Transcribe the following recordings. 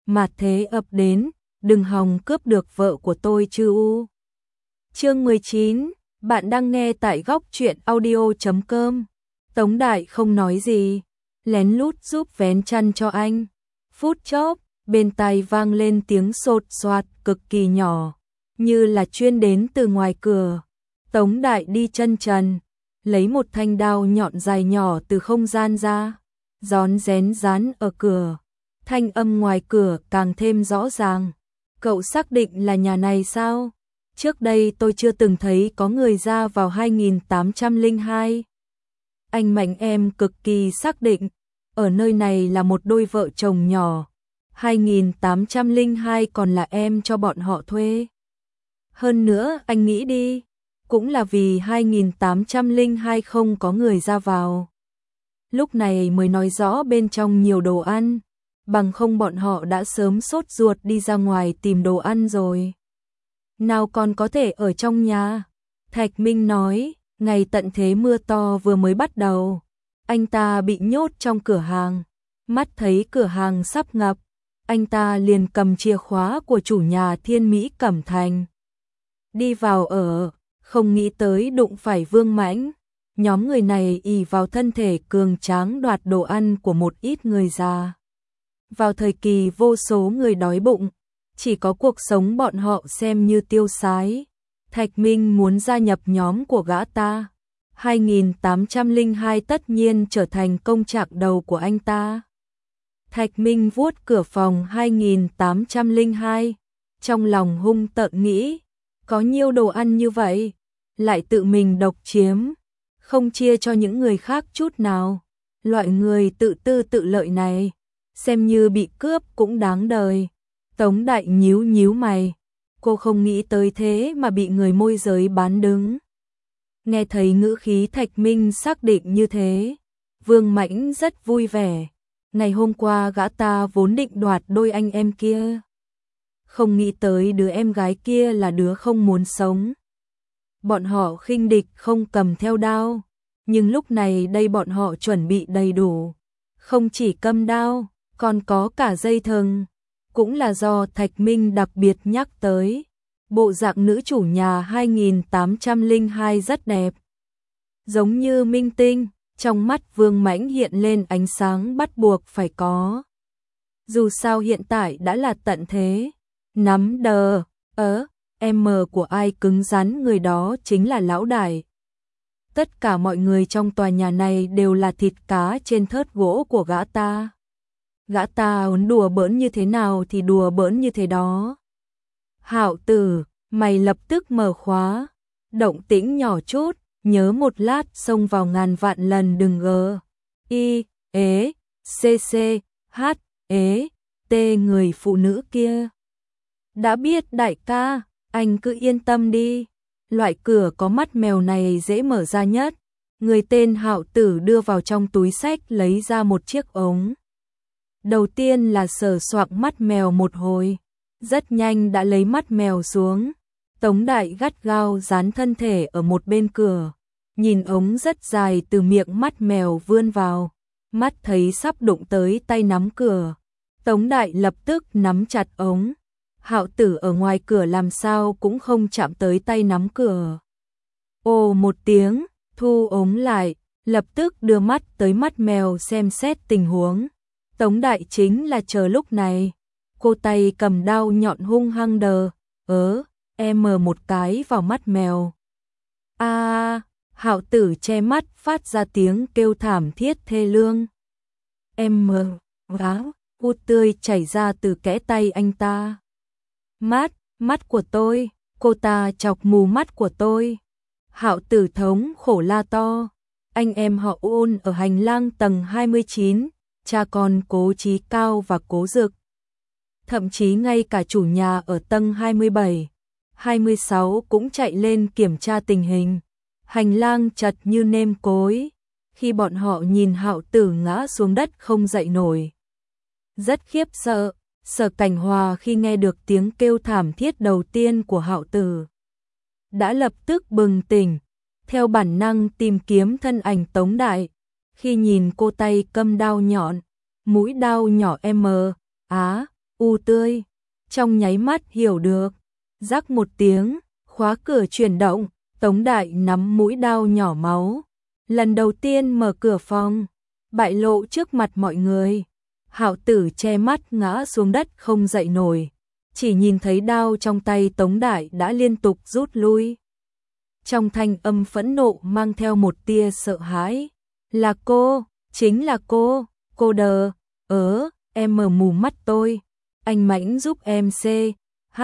mà thế ập đến, đừng hòng cướp được vợ của tôi chứ u. Chương 19, bạn đang nghe tại góc truyện audio.com. Tống Đại không nói gì, lén lút giúp vén chăn cho anh. Phút chốc, bên tai vang lên tiếng sột soạt cực kỳ nhỏ, như là chuyên đến từ ngoài cửa. Tống Đại đi chân trần, lấy một thanh đao nhọn dài nhỏ từ không gian ra, rón rén dán ở cửa. Thanh âm ngoài cửa càng thêm rõ ràng. Cậu xác định là nhà này sao? Trước đây tôi chưa từng thấy có người ra vào 2802. Anh Mạnh em cực kỳ xác định, ở nơi này là một đôi vợ chồng nhỏ. 2802 còn là em cho bọn họ thuê. Hơn nữa anh nghĩ đi, cũng là vì 2802 không có người ra vào. Lúc này mới nói rõ bên trong nhiều đồ ăn, bằng không bọn họ đã sớm sốt ruột đi ra ngoài tìm đồ ăn rồi. Nào còn có thể ở trong nhà. Thạch Minh nói, ngày tận thế mưa to vừa mới bắt đầu, anh ta bị nhốt trong cửa hàng, mắt thấy cửa hàng sắp ngập, anh ta liền cầm chìa khóa của chủ nhà Thiên Mỹ Cẩm Thành. Đi vào ở, không nghĩ tới đụng phải Vương Mãnh. Nhóm người này ỷ vào thân thể cường tráng đoạt đồ ăn của một ít người già. Vào thời kỳ vô số người đói bụng, chỉ có cuộc sống bọn họ xem như tiêu sái. Thạch Minh muốn gia nhập nhóm của gã ta. 2802 tất nhiên trở thành công trạng đầu của anh ta. Thạch Minh vuốt cửa phòng 2802, trong lòng hung tợn nghĩ, có nhiều đồ ăn như vậy, lại tự mình độc chiếm, không chia cho những người khác chút nào. Loại người tự tư tự lợi này, xem như bị cướp cũng đáng đời. Tống Đại nhíu nhíu mày, cô không nghĩ tới thế mà bị người môi giới bán đứng. Nghe thấy ngữ khí Thạch Minh xác định như thế, Vương Mãnh rất vui vẻ. Ngày hôm qua gã ta vốn định đoạt đôi anh em kia, không nghĩ tới đứa em gái kia là đứa không muốn sống. Bọn họ khinh địch không cầm theo đao, nhưng lúc này đây bọn họ chuẩn bị đầy đủ, không chỉ cầm đao, còn có cả dây thừng. Cũng là do Thạch Minh đặc biệt nhắc tới. Bộ dạng nữ chủ nhà 2802 rất đẹp, giống như minh tinh. Trong mắt Vương Mãnh hiện lên ánh sáng bắt buộc phải có. Dù sao hiện tại đã là tận thế. Nắm đờ, em của ai cứng rắn người đó chính là lão đại. Tất cả mọi người trong tòa nhà này đều là thịt cá trên thớt gỗ của gã ta. Gã ta muốn đùa bỡn như thế nào thì đùa bỡn như thế đó. Hạo Tử, mày lập tức mở khóa. Động tĩnh nhỏ chút, nhớ một lát xông vào ngàn vạn lần đừng T người phụ nữ kia. Đã biết đại ca, anh cứ yên tâm đi. Loại cửa có mắt mèo này dễ mở ra nhất. Người tên Hạo Tử đưa vào trong túi xách lấy ra một chiếc ống. Đầu tiên là sờ soạng mắt mèo một hồi, rất nhanh đã lấy mắt mèo xuống. Tống Đại gắt gao dán thân thể ở một bên cửa, nhìn ống rất dài từ miệng mắt mèo vươn vào, mắt thấy sắp đụng tới tay nắm cửa. Tống Đại lập tức nắm chặt ống. Hạo Tử ở ngoài cửa làm sao cũng không chạm tới tay nắm cửa. Ồ một tiếng, thu ống lại, lập tức đưa mắt tới mắt mèo xem xét tình huống. Tống Đại chính là chờ lúc này, cô tay cầm đao nhọn hung hăng một cái vào mắt mèo. Hạo Tử che mắt phát ra tiếng kêu thảm thiết thê lương. Hút tươi chảy ra từ kẽ tay anh ta. Mắt của tôi, cô ta chọc mù mắt của tôi. Hạo Tử thống khổ la to. Anh em họ Ôn ở hành lang tầng 29. Cha con Cố Chí Cao và Cố Dực. Thậm chí ngay cả chủ nhà ở tầng 27, 26 cũng chạy lên kiểm tra tình hình. Hành lang chật như nêm cối. Khi bọn họ nhìn Hạo Tử ngã xuống đất không dậy nổi, rất khiếp sợ. Sở Cảnh Hòa khi nghe được tiếng kêu thảm thiết đầu tiên của Hạo Tử, đã lập tức bừng tỉnh, theo bản năng tìm kiếm thân ảnh Tống Đại. Khi nhìn cô tay cầm đao nhọn, mũi đao nhỏ U Tươi, trong nháy mắt hiểu được. Rắc một tiếng, khóa cửa chuyển động, Tống Đại nắm mũi đao nhỏ máu. Lần đầu tiên mở cửa phòng, bại lộ trước mặt mọi người. Hạo Tử che mắt ngã xuống đất không dậy nổi. Chỉ nhìn thấy đao trong tay Tống Đại đã liên tục rút lui. Trong thanh âm phẫn nộ mang theo một tia sợ hãi. Là cô, chính là cô đờ, em mở mù mắt tôi. Anh Mãnh giúp em C, H,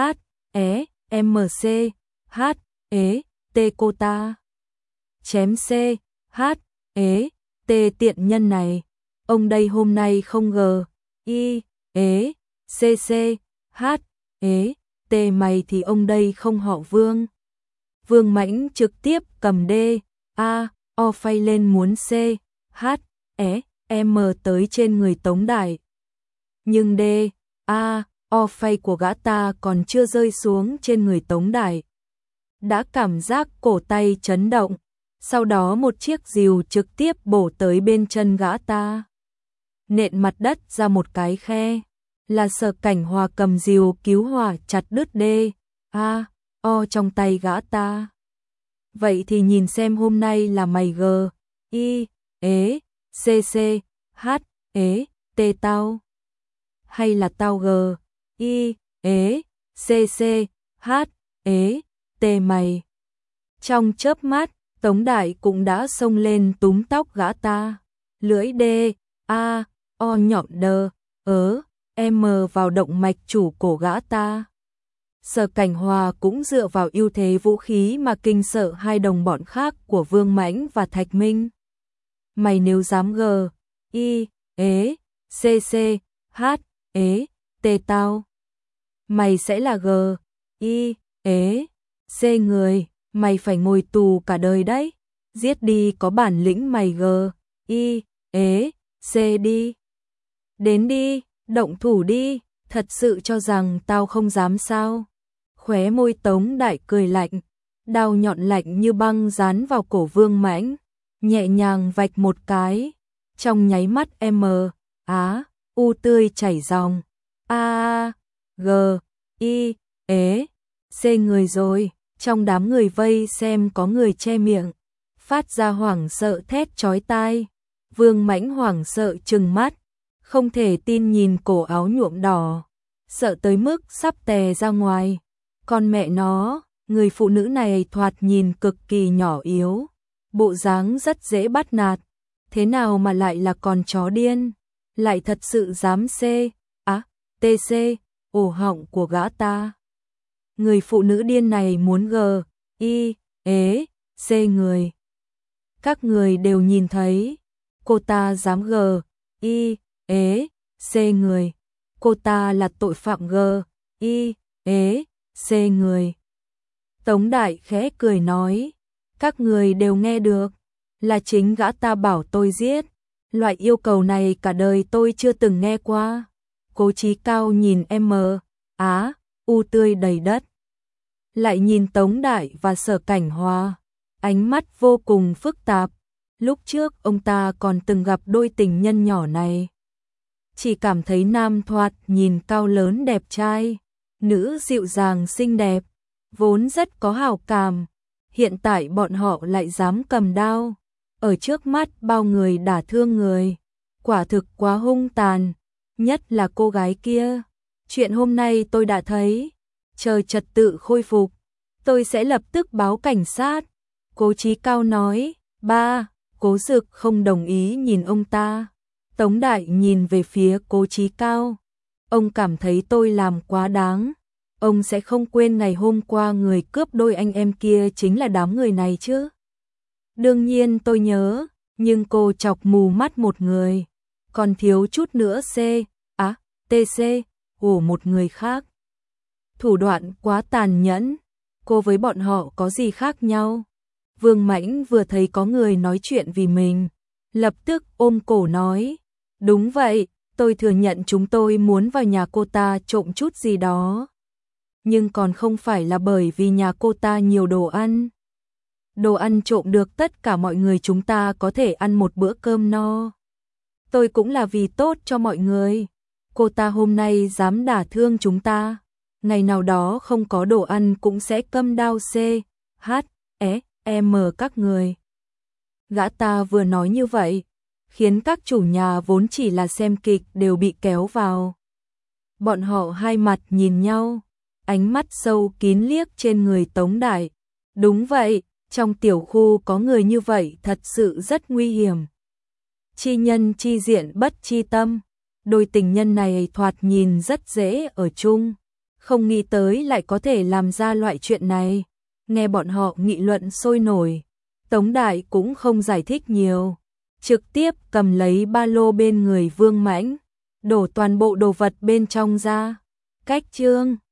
M C, H, T cô ta. Chém C, H, T tiện nhân này. Ông đây hôm nay không G, I, C, H, T mày thì ông đây không họ Vương. Vương Mãnh trực tiếp cầm D, A, O phay lên muốn C, H, M tới trên người Tống Đại. Nhưng D, A, O phay của gã ta còn chưa rơi xuống trên người Tống Đại. Đã cảm giác cổ tay chấn động, sau đó một chiếc rìu trực tiếp bổ tới bên chân gã ta. Nện mặt đất ra một cái khe, là Sở Cảnh Hòa cầm rìu cứu hỏa chặt đứt D, A, O trong tay gã ta. Vậy thì nhìn xem hôm nay là mày G, I, C, H, T tao, hay là tao G, I, C, H, T mày. Trong chớp mắt, Tống Đại cũng đã xông lên túm tóc gã ta. Lưỡi D, A, O nhọn đờ, M vào động mạch chủ cổ gã ta. Sở Cảnh Hòa cũng dựa vào ưu thế vũ khí mà kinh sợ hai đồng bọn khác của Vương Mãnh và Thạch Minh. Mày nếu dám G, I, C, H, T tao, mày sẽ là G, I, C người, mày phải ngồi tù cả đời đấy. Giết đi có bản lĩnh mày G, I, C đi. Đến đi, động thủ đi, thật sự cho rằng tao không dám sao? Khóe môi Tống Đại cười lạnh, đao nhọn lạnh như băng dán vào cổ Vương Mãnh, nhẹ nhàng vạch một cái, trong nháy mắt M, U tươi chảy ròng. A, G, I, C người rồi. Trong đám người vây xem có người che miệng, phát ra hoảng sợ thét chói tai. Vương Mãnh hoảng sợ trừng mắt, không thể tin nhìn cổ áo nhuộm đỏ, sợ tới mức sắp tè ra ngoài. Con mẹ nó, người phụ nữ này thoạt nhìn cực kỳ nhỏ yếu, bộ dáng rất dễ bắt nạt, thế nào mà lại là con chó điên, lại thật sự dám TC, ổ họng của gã ta. Người phụ nữ điên này muốn G, I, C người. Các người đều nhìn thấy, cô ta dám G, I, C người. Cô ta là tội phạm G, I, C người. Tống Đại khẽ cười nói, các người đều nghe được, là chính gã ta bảo tôi giết. Loại yêu cầu này cả đời tôi chưa từng nghe qua. Cố Chí Cao nhìn M, U tươi đầy đất, lại nhìn Tống Đại và Sở Cảnh Hòa, ánh mắt vô cùng phức tạp. Lúc trước ông ta còn từng gặp đôi tình nhân nhỏ này, chỉ cảm thấy nam thoạt nhìn cao lớn đẹp trai, nữ dịu dàng xinh đẹp, vốn rất có hảo cảm. Hiện tại bọn họ lại dám cầm đao, ở trước mắt bao người đả thương người, quả thực quá hung tàn, nhất là cô gái kia. Chuyện hôm nay tôi đã thấy, chờ trật tự khôi phục, tôi sẽ lập tức báo cảnh sát. Cố Chí Cao nói. Ba, Cố Dực không đồng ý nhìn ông ta. Tống Đại nhìn về phía Cố Chí Cao. Ông cảm thấy tôi làm quá đáng. Ông sẽ không quên ngày hôm qua người cướp đôi anh em kia chính là đám người này chứ? Đương nhiên tôi nhớ, nhưng cô chọc mù mắt một người, còn thiếu chút nữa TC, của một người khác. Thủ đoạn quá tàn nhẫn, cô với bọn họ có gì khác nhau? Vương Mãnh vừa thấy có người nói chuyện vì mình, lập tức ôm cổ nói, đúng vậy, tôi thừa nhận chúng tôi muốn vào nhà cô ta trộm chút gì đó. Nhưng còn không phải là bởi vì nhà cô ta nhiều đồ ăn. Đồ ăn trộm được tất cả mọi người chúng ta có thể ăn một bữa cơm no. Tôi cũng là vì tốt cho mọi người. cô ta hôm nay dám đả thương chúng ta, ngày nào đó không có đồ ăn cũng sẽ câm đao CHM các người. Gã ta vừa nói như vậy, khiến các chủ nhà vốn chỉ là xem kịch đều bị kéo vào. Bọn họ hai mặt nhìn nhau, ánh mắt sâu kín liếc trên người Tống Đại. Đúng vậy, trong tiểu khu có người như vậy thật sự rất nguy hiểm. Chi nhân chi diện bất chi tâm, đôi tình nhân này thoạt nhìn rất dễ ở chung, không nghĩ tới lại có thể làm ra loại chuyện này. Nghe bọn họ nghị luận sôi nổi, Tống Đại cũng không giải thích nhiều, trực tiếp cầm lấy ba lô bên người Vương Mãnh, đổ toàn bộ đồ vật bên trong ra. Cách chương